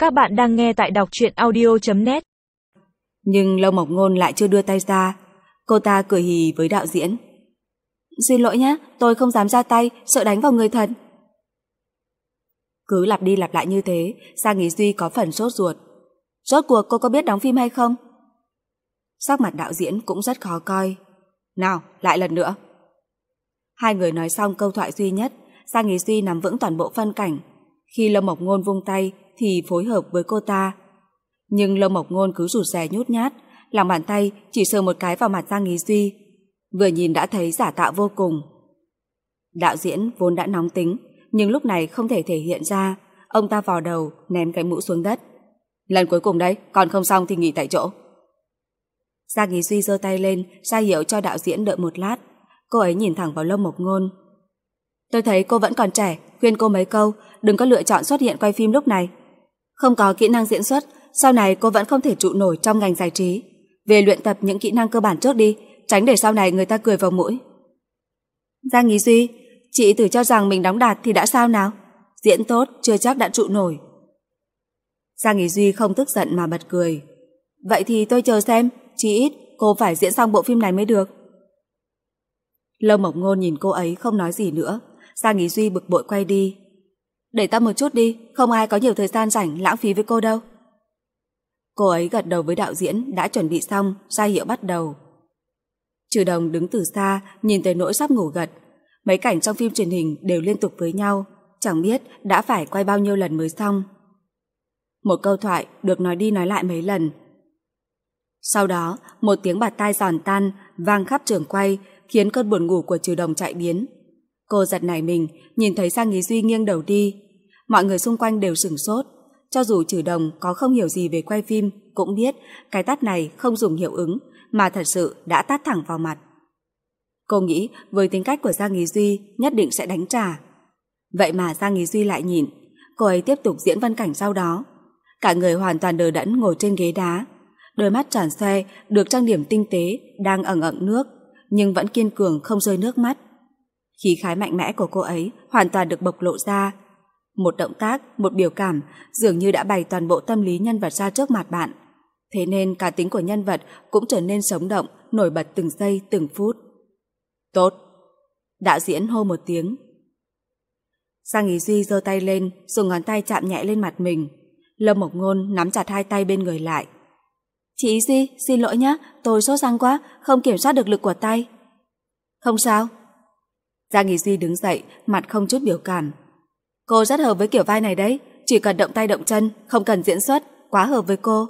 Các bạn đang nghe tại đọc truyện audio.net. Nhưng Lâu Mộc Ngôn lại chưa đưa tay ra. Cô ta cười hì với đạo diễn. Xin lỗi nhé, tôi không dám ra tay, sợ đánh vào người thật. Cứ lặp đi lặp lại như thế, Giang Ý Duy có phần sốt ruột. Rốt cuộc cô có biết đóng phim hay không? Sắc mặt đạo diễn cũng rất khó coi. Nào, lại lần nữa. Hai người nói xong câu thoại duy nhất, Giang Ý Duy nắm vững toàn bộ phân cảnh. Khi Lâm Mộc Ngôn vung tay thì phối hợp với cô ta. Nhưng Lâm Mộc Ngôn cứ rụt rè nhút nhát, lòng bàn tay chỉ sờ một cái vào mặt Giang Ý Duy. Vừa nhìn đã thấy giả tạo vô cùng. Đạo diễn vốn đã nóng tính, nhưng lúc này không thể thể hiện ra. Ông ta vò đầu, ném cái mũ xuống đất. Lần cuối cùng đấy, còn không xong thì nghỉ tại chỗ. Giang Ý Duy giơ tay lên, ra hiệu cho đạo diễn đợi một lát. Cô ấy nhìn thẳng vào Lâm Mộc Ngôn. Tôi thấy cô vẫn còn trẻ, khuyên cô mấy câu, đừng có lựa chọn xuất hiện quay phim lúc này. Không có kỹ năng diễn xuất, sau này cô vẫn không thể trụ nổi trong ngành giải trí. Về luyện tập những kỹ năng cơ bản trước đi, tránh để sau này người ta cười vào mũi. Giang Ý Duy, chị tự cho rằng mình đóng đạt thì đã sao nào? Diễn tốt chưa chắc đã trụ nổi. Giang Ý Duy không tức giận mà bật cười. Vậy thì tôi chờ xem, chí ít cô phải diễn xong bộ phim này mới được. Lâu Mộc Ngôn nhìn cô ấy không nói gì nữa. Giang Ý Duy bực bội quay đi. Để ta một chút đi, không ai có nhiều thời gian rảnh lãng phí với cô đâu. Cô ấy gật đầu với đạo diễn đã chuẩn bị xong, ra hiệu bắt đầu. Trừ Đồng đứng từ xa, nhìn tới nỗi sắp ngủ gật. Mấy cảnh trong phim truyền hình đều liên tục với nhau, chẳng biết đã phải quay bao nhiêu lần mới xong. Một câu thoại được nói đi nói lại mấy lần. Sau đó, một tiếng bạt tai giòn tan vang khắp trường quay, khiến cơn buồn ngủ của Trừ Đồng chạy biến. Cô giật nảy mình, nhìn thấy Giang Ý Duy nghiêng đầu đi. Mọi người xung quanh đều sửng sốt. Cho dù Trừ Đồng có không hiểu gì về quay phim, cũng biết cái tát này không dùng hiệu ứng, mà thật sự đã tát thẳng vào mặt. Cô nghĩ với tính cách của Giang Ý Duy nhất định sẽ đánh trả. Vậy mà Giang Ý Duy lại nhìn. Cô ấy tiếp tục diễn phân cảnh sau đó. Cả người hoàn toàn đờ đẫn ngồi trên ghế đá. Đôi mắt tròn xoe, được trang điểm tinh tế, đang ẩn ẩn nước, nhưng vẫn kiên cường không rơi nước mắt. Khí khái mạnh mẽ của cô ấy hoàn toàn được bộc lộ ra. Một động tác, một biểu cảm dường như đã bày toàn bộ tâm lý nhân vật ra trước mặt bạn. Thế nên cá tính của nhân vật cũng trở nên sống động, nổi bật từng giây, từng phút. Tốt! Đạo diễn hô một tiếng. Giang Ý Duy giơ tay lên, dùng ngón tay chạm nhẹ lên mặt mình. Lâm Mộc Ngôn nắm chặt hai tay bên người lại. Chị Ý Duy, xin lỗi nhé, tôi sốt răng quá, không kiểm soát được lực của tay. Không sao. Giang Ý Duy đứng dậy, mặt không chút biểu cảm. Cô rất hợp với kiểu vai này đấy, chỉ cần động tay động chân, không cần diễn xuất, quá hợp với cô.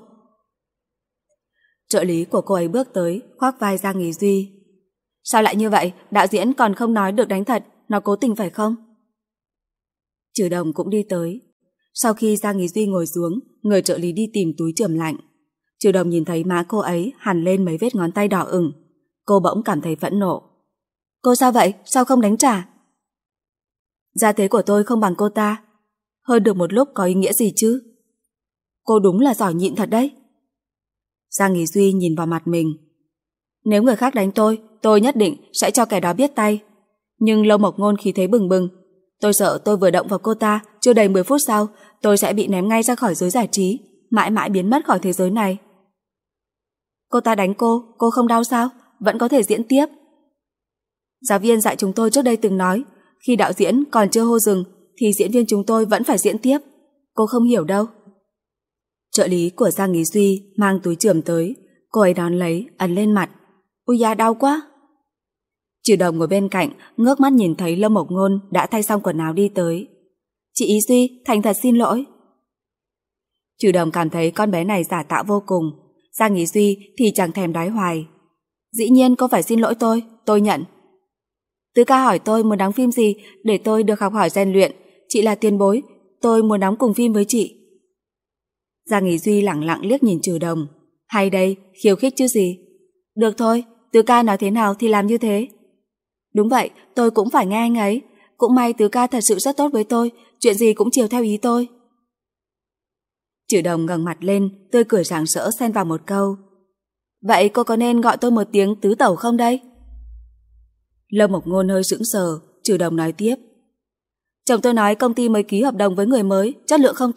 Trợ lý của cô ấy bước tới, khoác vai Giang Ý Duy. Sao lại như vậy, đạo diễn còn không nói được đánh thật, nó cố tình phải không? Trừ Đồng cũng đi tới. Sau khi Giang Ý Duy ngồi xuống, người trợ lý đi tìm túi chườm lạnh. Trừ Đồng nhìn thấy má cô ấy hằn lên mấy vết ngón tay đỏ ửng. Cô bỗng cảm thấy phẫn nộ. Cô sao vậy? Sao không đánh trả? Gia thế của tôi không bằng cô ta. Hơn được một lúc có ý nghĩa gì chứ? Cô đúng là giỏi nhịn thật đấy. Giang Ý Duy nhìn vào mặt mình. Nếu người khác đánh tôi nhất định sẽ cho kẻ đó biết tay. Nhưng Lâu Mộc Ngôn khí thế bừng bừng. Tôi sợ tôi vừa động vào cô ta, chưa đầy 10 phút sau, tôi sẽ bị ném ngay ra khỏi giới giải trí, mãi mãi biến mất khỏi thế giới này. Cô ta đánh cô không đau sao? Vẫn có thể diễn tiếp. Giáo viên dạy chúng tôi trước đây từng nói, khi đạo diễn còn chưa hô dừng, thì diễn viên chúng tôi vẫn phải diễn tiếp. Cô không hiểu đâu. Trợ lý của Giang Ý Duy mang túi chườm tới, cô ấy đón lấy, ấn lên mặt. Ui da, đau quá. Trừ Đồng ngồi bên cạnh, ngước mắt nhìn thấy Lâm Mộc Ngôn đã thay xong quần áo đi tới. Chị Ý Duy, thành thật xin lỗi. Trừ Đồng cảm thấy con bé này giả tạo vô cùng. Giang Ý Duy thì chẳng thèm đói hoài. Dĩ nhiên cô phải xin lỗi tôi nhận. Tứ ca hỏi tôi muốn đóng phim gì để tôi được học hỏi rèn luyện. Chị là tiền bối, tôi muốn đóng cùng phim với chị. Giang Ý Duy lẳng lặng liếc nhìn Trừ Đồng. Hay đây, khiêu khích chứ gì. Được thôi, Tứ ca nói thế nào thì làm như thế. Đúng vậy, tôi cũng phải nghe anh ấy. Cũng may Tứ ca thật sự rất tốt với tôi, chuyện gì cũng chiều theo ý tôi. Trừ Đồng ngẩng mặt lên, tươi cười rạng rỡ xen vào một câu. Vậy cô có nên gọi tôi một tiếng tứ tẩu không đây? Lâm Mộc Ngôn hơi sững sờ, Trừ Đồng nói tiếp. Chồng tôi nói công ty mới ký hợp đồng với người mới, chất lượng không tồi,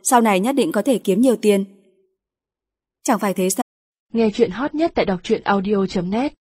sau này nhất định có thể kiếm nhiều tiền. Chẳng phải thế sao? Nghe chuyện hot nhất tại đọc truyện audio.net